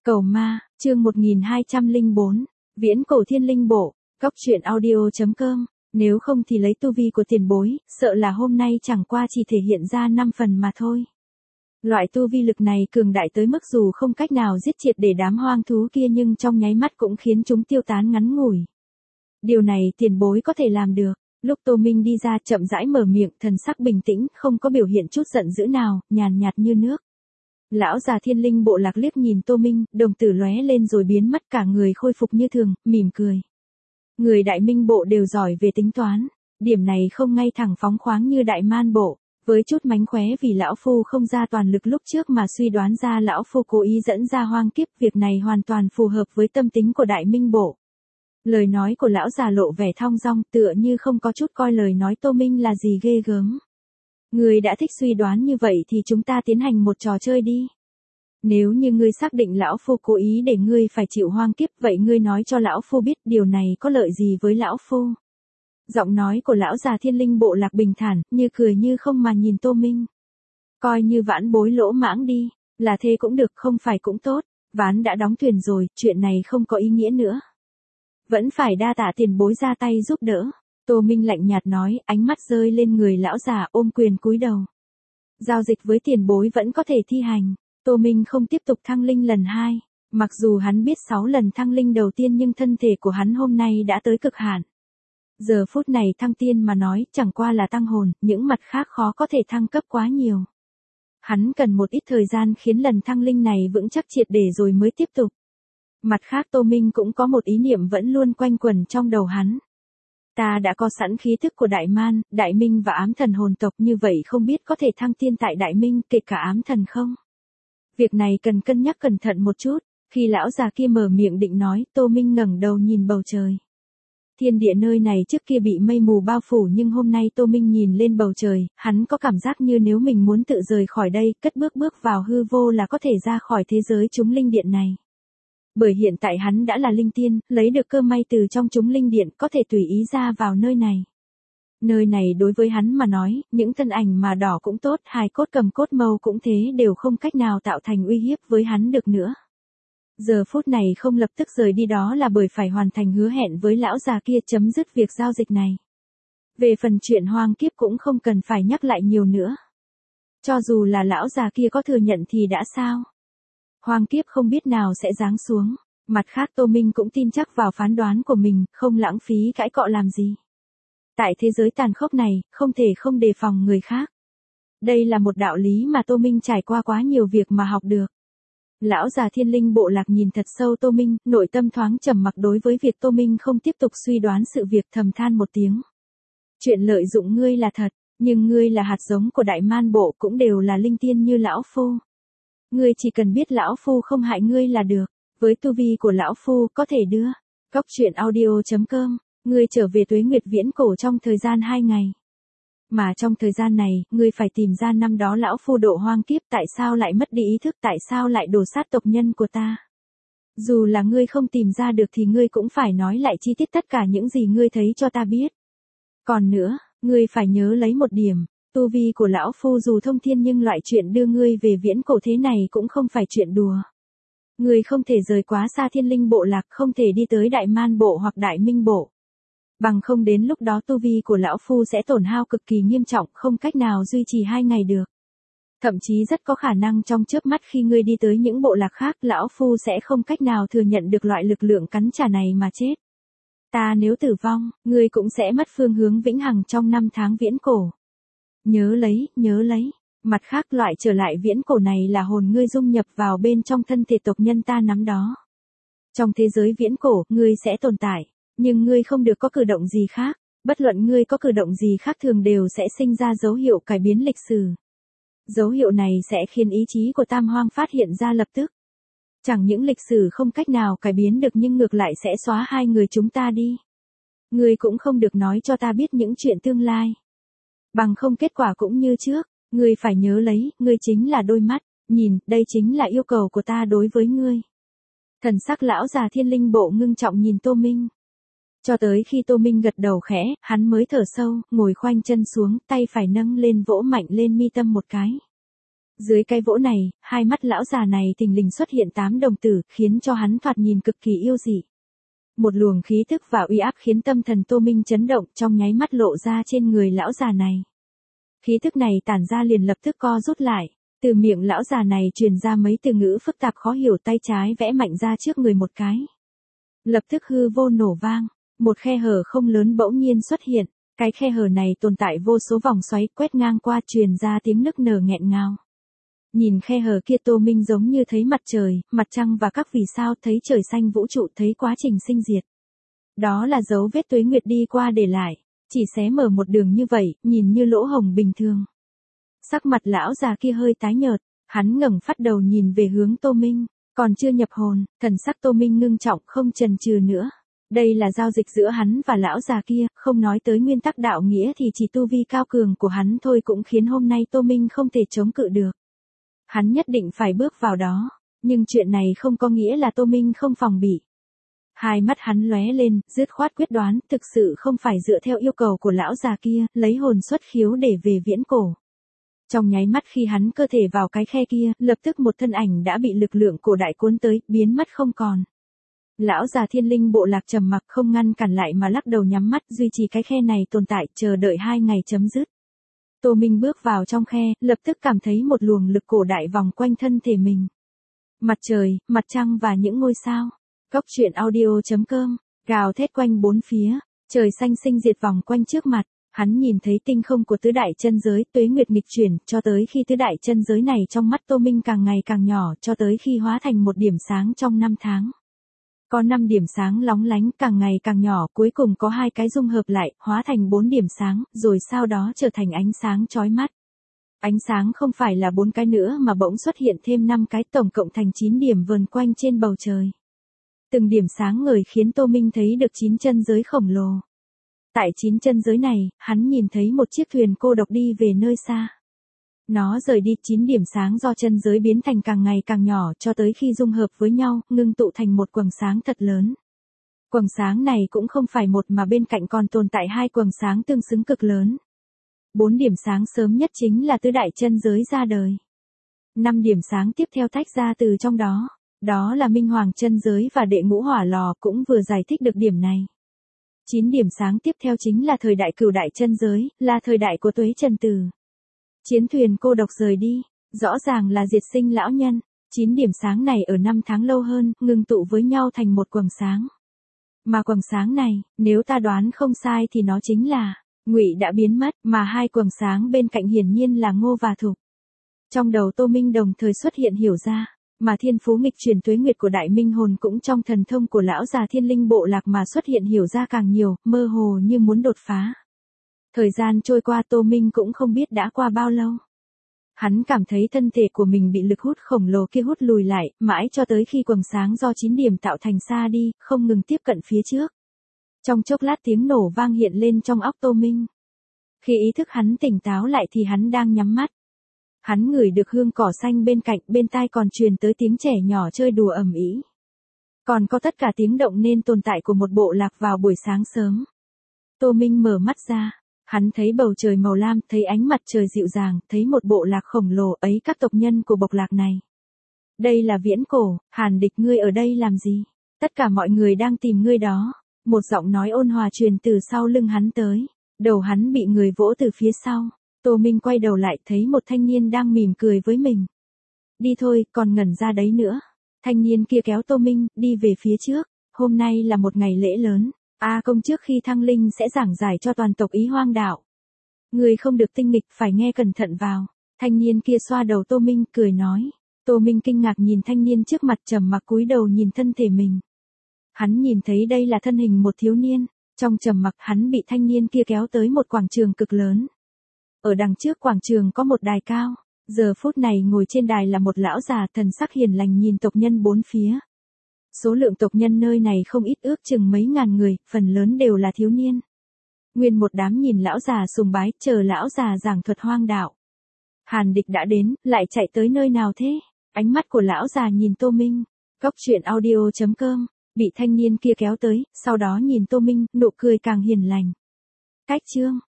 Cầu ma, chương 1204, Viễn cổ thiên linh bộ, Cóc truyện audio.com, nếu không thì lấy tu vi của tiền bối, sợ là hôm nay chẳng qua chỉ thể hiện ra 5 phần mà thôi. Loại tu vi lực này cường đại tới mức dù không cách nào giết triệt để đám hoang thú kia nhưng trong nháy mắt cũng khiến chúng tiêu tán ngắn ngủi. Điều này tiền bối có thể làm được. Lúc Tô Minh đi ra chậm rãi mở miệng, thần sắc bình tĩnh, không có biểu hiện chút giận dữ nào, nhàn nhạt như nước. Lão già thiên linh bộ lạc liếc nhìn Tô Minh, đồng tử lóe lên rồi biến mất, cả người khôi phục như thường, mỉm cười. Người đại minh bộ đều giỏi về tính toán, điểm này không ngay thẳng phóng khoáng như đại man bộ, với chút mánh khóe vì lão phu không ra toàn lực lúc trước mà suy đoán ra lão phu cố ý dẫn ra hoang kiếp, việc này hoàn toàn phù hợp với tâm tính của đại minh bộ. Lời nói của lão già lộ vẻ thong dong, tựa như không có chút coi lời nói Tô Minh là gì ghê gớm. Ngươi đã thích suy đoán như vậy thì chúng ta tiến hành một trò chơi đi. Nếu như ngươi xác định lão phu cố ý để ngươi phải chịu hoang kiếp, vậy ngươi nói cho lão phu biết điều này có lợi gì với lão phu. Giọng nói của lão già thiên linh bộ lạc bình thản, như cười như không mà nhìn Tô Minh. Coi như vãn bối lỗ mãng đi, là thế cũng được, không phải cũng tốt, ván đã đóng thuyền rồi, chuyện này không có ý nghĩa nữa. Vẫn phải đa tạ tiền bối ra tay giúp đỡ. Tô Minh lạnh nhạt nói, ánh mắt rơi lên người lão già, ôm quyền cúi đầu. Giao dịch với tiền bối vẫn có thể thi hành. Tô Minh không tiếp tục thăng linh lần 2. Mặc dù hắn biết 6 lần thăng linh đầu tiên nhưng thân thể của hắn hôm nay đã tới cực hạn. Giờ phút này thăng tiên mà nói chẳng qua là tăng hồn, những mặt khác khó có thể thăng cấp quá nhiều. Hắn cần một ít thời gian khiến lần thăng linh này vững chắc triệt để rồi mới tiếp tục. Mặt khác Tô Minh cũng có một ý niệm vẫn luôn quanh quẩn trong đầu hắn. Ta đã có sẵn khí thức của Đại Man, Đại Minh và ám thần hồn tộc, như vậy không biết có thể thăng tiên tại Đại Minh kể cả ám thần không? Việc này cần cân nhắc cẩn thận một chút. Khi lão già kia mở miệng định nói, Tô Minh ngẩng đầu nhìn bầu trời. Thiên địa nơi này trước kia bị mây mù bao phủ nhưng hôm nay Tô Minh nhìn lên bầu trời, hắn có cảm giác như nếu mình muốn tự rời khỏi đây, cất bước vào hư vô là có thể ra khỏi thế giới chúng linh điện này. Bởi hiện tại hắn đã là linh tiên, lấy được cơ may từ trong chúng linh điện, có thể tùy ý ra vào nơi này. Nơi này đối với hắn mà nói, những thân ảnh mà đỏ cũng tốt, hài cốt cầm cốt mâu cũng thế, đều không cách nào tạo thành uy hiếp với hắn được nữa. Giờ phút này không lập tức rời đi đó là bởi phải hoàn thành hứa hẹn với lão già kia, chấm dứt việc giao dịch này. Về phần chuyện hoang kiếp cũng không cần phải nhắc lại nhiều nữa. Cho dù là lão già kia có thừa nhận thì đã sao? Hoang kiếp không biết nào sẽ giáng xuống. Mặt khác Tô Minh cũng tin chắc vào phán đoán của mình, không lãng phí cãi cọ làm gì. Tại thế giới tàn khốc này, không thể không đề phòng người khác. Đây là một đạo lý mà Tô Minh trải qua quá nhiều việc mà học được. Lão già thiên linh bộ lạc nhìn thật sâu Tô Minh, nội tâm thoáng trầm mặc đối với việc Tô Minh không tiếp tục suy đoán sự việc, thầm than một tiếng. Chuyện lợi dụng ngươi là thật, nhưng ngươi là hạt giống của đại man bộ, cũng đều là linh tiên như lão phu. Ngươi chỉ cần biết lão phu không hại ngươi là được, với tu vi của lão phu có thể đưa. Cóc truyện audio.com, ngươi trở về tuế nguyệt viễn cổ trong thời gian 2 ngày. Mà trong thời gian này, ngươi phải tìm ra năm đó lão phu độ hoang kiếp, tại sao lại mất đi ý thức, tại sao lại đổ sát tộc nhân của ta. Dù là ngươi không tìm ra được thì ngươi cũng phải nói lại chi tiết tất cả những gì ngươi thấy cho ta biết. Còn nữa, ngươi phải nhớ lấy một điểm. Tu vi của lão phu dù thông thiên nhưng loại chuyện đưa ngươi về viễn cổ thế này cũng không phải chuyện đùa. Ngươi không thể rời quá xa thiên linh bộ lạc, không thể đi tới đại man bộ hoặc đại minh bộ. Bằng không đến lúc đó tu vi của lão phu sẽ tổn hao cực kỳ nghiêm trọng, không cách nào duy trì 2 ngày được. Thậm chí rất có khả năng trong chớp mắt khi ngươi đi tới những bộ lạc khác, lão phu sẽ không cách nào thừa nhận được loại lực lượng cắn trả này mà chết. Ta nếu tử vong, ngươi cũng sẽ mất phương hướng vĩnh hằng trong 5 tháng viễn cổ. Nhớ lấy, mặt khác loại trở lại viễn cổ này là hồn ngươi dung nhập vào bên trong thân thể tộc nhân ta nắm đó. Trong thế giới viễn cổ, ngươi sẽ tồn tại, nhưng ngươi không được có cử động gì khác, bất luận ngươi có cử động gì khác thường đều sẽ sinh ra dấu hiệu cải biến lịch sử. Dấu hiệu này sẽ khiến ý chí của Tam Hoang phát hiện ra lập tức. Chẳng những lịch sử không cách nào cải biến được nhưng ngược lại sẽ xóa 2 người chúng ta đi. Ngươi cũng không được nói cho ta biết những chuyện tương lai. Bằng không kết quả cũng như trước, ngươi phải nhớ lấy, ngươi chính là đôi mắt, nhìn, đây chính là yêu cầu của ta đối với ngươi. Thần sắc lão già thiên linh bộ ngưng trọng nhìn Tô Minh. Cho tới khi Tô Minh gật đầu khẽ, hắn mới thở sâu, ngồi khoanh chân xuống, tay phải nâng lên vỗ mạnh lên mi tâm một cái. Dưới cái vỗ này, hai mắt lão già này thình lình xuất hiện 8 đồng tử, khiến cho hắn thoạt nhìn cực kỳ yêu dị. Một luồng khí thức và uy áp khiến tâm thần Tô Minh chấn động, trong nháy mắt lộ ra trên người lão già này. Khí thức này tản ra liền lập tức co rút lại, từ miệng lão già này truyền ra mấy từ ngữ phức tạp khó hiểu, tay trái vẽ mạnh ra trước người một cái. Lập tức hư vô nổ vang, một khe hở không lớn bỗng nhiên xuất hiện, cái khe hở này tồn tại vô số vòng xoáy quét ngang qua, truyền ra tiếng nức nở nghẹn ngào. Nhìn khe hở kia, Tô Minh giống như thấy mặt trời, mặt trăng và các vì sao, thấy trời xanh vũ trụ, thấy quá trình sinh diệt. Đó là dấu vết tuế nguyệt đi qua để lại, chỉ xé mở một đường như vậy, nhìn như lỗ hổng bình thường. Sắc mặt lão già kia hơi tái nhợt, hắn ngẩng phát đầu nhìn về hướng Tô Minh, còn chưa nhập hồn, thần sắc Tô Minh ngưng trọng không chần chừ nữa. Đây là giao dịch giữa hắn và lão già kia, không nói tới nguyên tắc đạo nghĩa thì chỉ tu vi cao cường của hắn thôi cũng khiến hôm nay Tô Minh không thể chống cự được. Hắn nhất định phải bước vào đó, nhưng chuyện này không có nghĩa là Tô Minh không phòng bị. Hai mắt hắn lóe lên, dứt khoát quyết đoán, thực sự không phải dựa theo yêu cầu của lão già kia, lấy hồn xuất khiếu để về viễn cổ. Trong nháy mắt khi hắn cơ thể vào cái khe kia, lập tức một thân ảnh đã bị lực lượng cổ đại cuốn tới, biến mất không còn. Lão già Thiên Linh bộ lạc trầm mặc không ngăn cản lại mà lắc đầu nhắm mắt, duy trì cái khe này tồn tại, chờ đợi 2 ngày chấm dứt. Tô Minh bước vào trong khe, lập tức cảm thấy một luồng lực cổ đại vòng quanh thân thể mình. Mặt trời, mặt trăng và những ngôi sao. Cốc truyện audio.com, gào thét quanh bốn phía, trời xanh sinh diệt vòng quanh trước mặt. Hắn nhìn thấy tinh không của tứ đại chân giới, tuế nguyệt nghịch chuyển, cho tới khi tứ đại chân giới này trong mắt Tô Minh càng ngày càng nhỏ, cho tới khi hóa thành một điểm sáng trong 5 tháng. Có 5 điểm sáng lóng lánh, càng ngày càng nhỏ, cuối cùng có 2 cái dung hợp lại, hóa thành 4 điểm sáng, rồi sau đó trở thành ánh sáng chói mắt. Ánh sáng không phải là 4 cái nữa mà bỗng xuất hiện thêm 5 cái, tổng cộng thành 9 điểm vờn quanh trên bầu trời. Từng điểm sáng ngời khiến Tô Minh thấy được 9 chân giới khổng lồ. Tại 9 chân giới này, hắn nhìn thấy một chiếc thuyền cô độc đi về nơi xa. Nó rời đi, 9 điểm sáng do chân giới biến thành càng ngày càng nhỏ, cho tới khi dung hợp với nhau, ngưng tụ thành một quầng sáng thật lớn. Quầng sáng này cũng không phải một mà bên cạnh còn tồn tại 2 quầng sáng tương xứng cực lớn. 4 điểm sáng sớm nhất chính là tứ đại chân giới ra đời. 5 điểm sáng tiếp theo tách ra từ trong đó. Đó là Minh Hoàng chân giới và Đệ Ngũ Hỏa Lò, cũng vừa giải thích được điểm này. 9 điểm sáng tiếp theo chính là thời đại Cửu đại chân giới, là thời đại của Tuế Trần Tử. Chiến thuyền cô độc rời đi, rõ ràng là diệt sinh lão nhân. 9 điểm sáng này ở 5 tháng lâu hơn, ngưng tụ với nhau thành một quầng sáng. Mà quầng sáng này, nếu ta đoán không sai thì nó chính là Ngụy đã biến mất, mà 2 quầng sáng bên cạnh hiển nhiên là Ngô và Thục. Trong đầu Tô Minh đồng thời xuất hiện hiểu ra, mà thiên phú nghịch chuyển tuế nguyệt của Đại Minh Hồn cũng trong thần thông của lão già Thiên Linh bộ lạc mà xuất hiện hiểu ra càng nhiều, mơ hồ như muốn đột phá. Thời gian trôi qua, Tô Minh cũng không biết đã qua bao lâu. Hắn cảm thấy thân thể của mình bị lực hút khổng lồ kia hút lùi lại, mãi cho tới khi quầng sáng do 9 điểm tạo thành xa đi, không ngừng tiếp cận phía trước. Trong chốc lát tiếng nổ vang hiện lên trong óc Tô Minh. Khi ý thức hắn tỉnh táo lại thì hắn đang nhắm mắt. Hắn ngửi được hương cỏ xanh bên cạnh, bên tai còn truyền tới tiếng trẻ nhỏ chơi đùa ầm ĩ. Còn có tất cả tiếng động nên tồn tại của một bộ lạc vào buổi sáng sớm. Tô Minh mở mắt ra, hắn thấy bầu trời màu lam, thấy ánh mặt trời dịu dàng, thấy một bộ lạc khổng lồ ấy, các tộc nhân của bộc lạc này. Đây là viễn cổ, Hàn Địch, ngươi ở đây làm gì? Tất cả mọi người đang tìm ngươi đó. Một giọng nói ôn hòa truyền từ sau lưng hắn tới. Đầu hắn bị người vỗ từ phía sau. Tô Minh quay đầu lại thấy một thanh niên đang mỉm cười với mình. Đi thôi, còn ngẩn ra đấy nữa. Thanh niên kia kéo Tô Minh, đi về phía trước. Hôm nay là một ngày lễ lớn. A Công trước khi thăng linh sẽ giảng giải cho toàn tộc Ý Hoang đạo. Người không được tinh nghịch, phải nghe cẩn thận vào. Thanh niên kia xoa đầu Tô Minh, cười nói. Tô Minh kinh ngạc nhìn thanh niên trước mặt, trầm mặc cúi đầu nhìn thân thể mình. Hắn nhìn thấy đây là thân hình một thiếu niên. Trong trầm mặc, hắn bị thanh niên kia kéo tới một quảng trường cực lớn. Ở đằng trước quảng trường có một đài cao. Giờ phút này ngồi trên đài là một lão già, thần sắc hiền lành nhìn tộc nhân bốn phía. Số lượng tộc nhân nơi này không ít, ước chừng mấy ngàn người, phần lớn đều là thiếu niên. Nguyên một đám nhìn lão già sùng bái, chờ lão già giảng thuật hoang đạo. Hàn Địch đã đến, lại chạy tới nơi nào thế? Ánh mắt của lão già nhìn Tô Minh. Cốc truyện audio.com, bị thanh niên kia kéo tới, sau đó nhìn Tô Minh, nụ cười càng hiền lành. Cách chương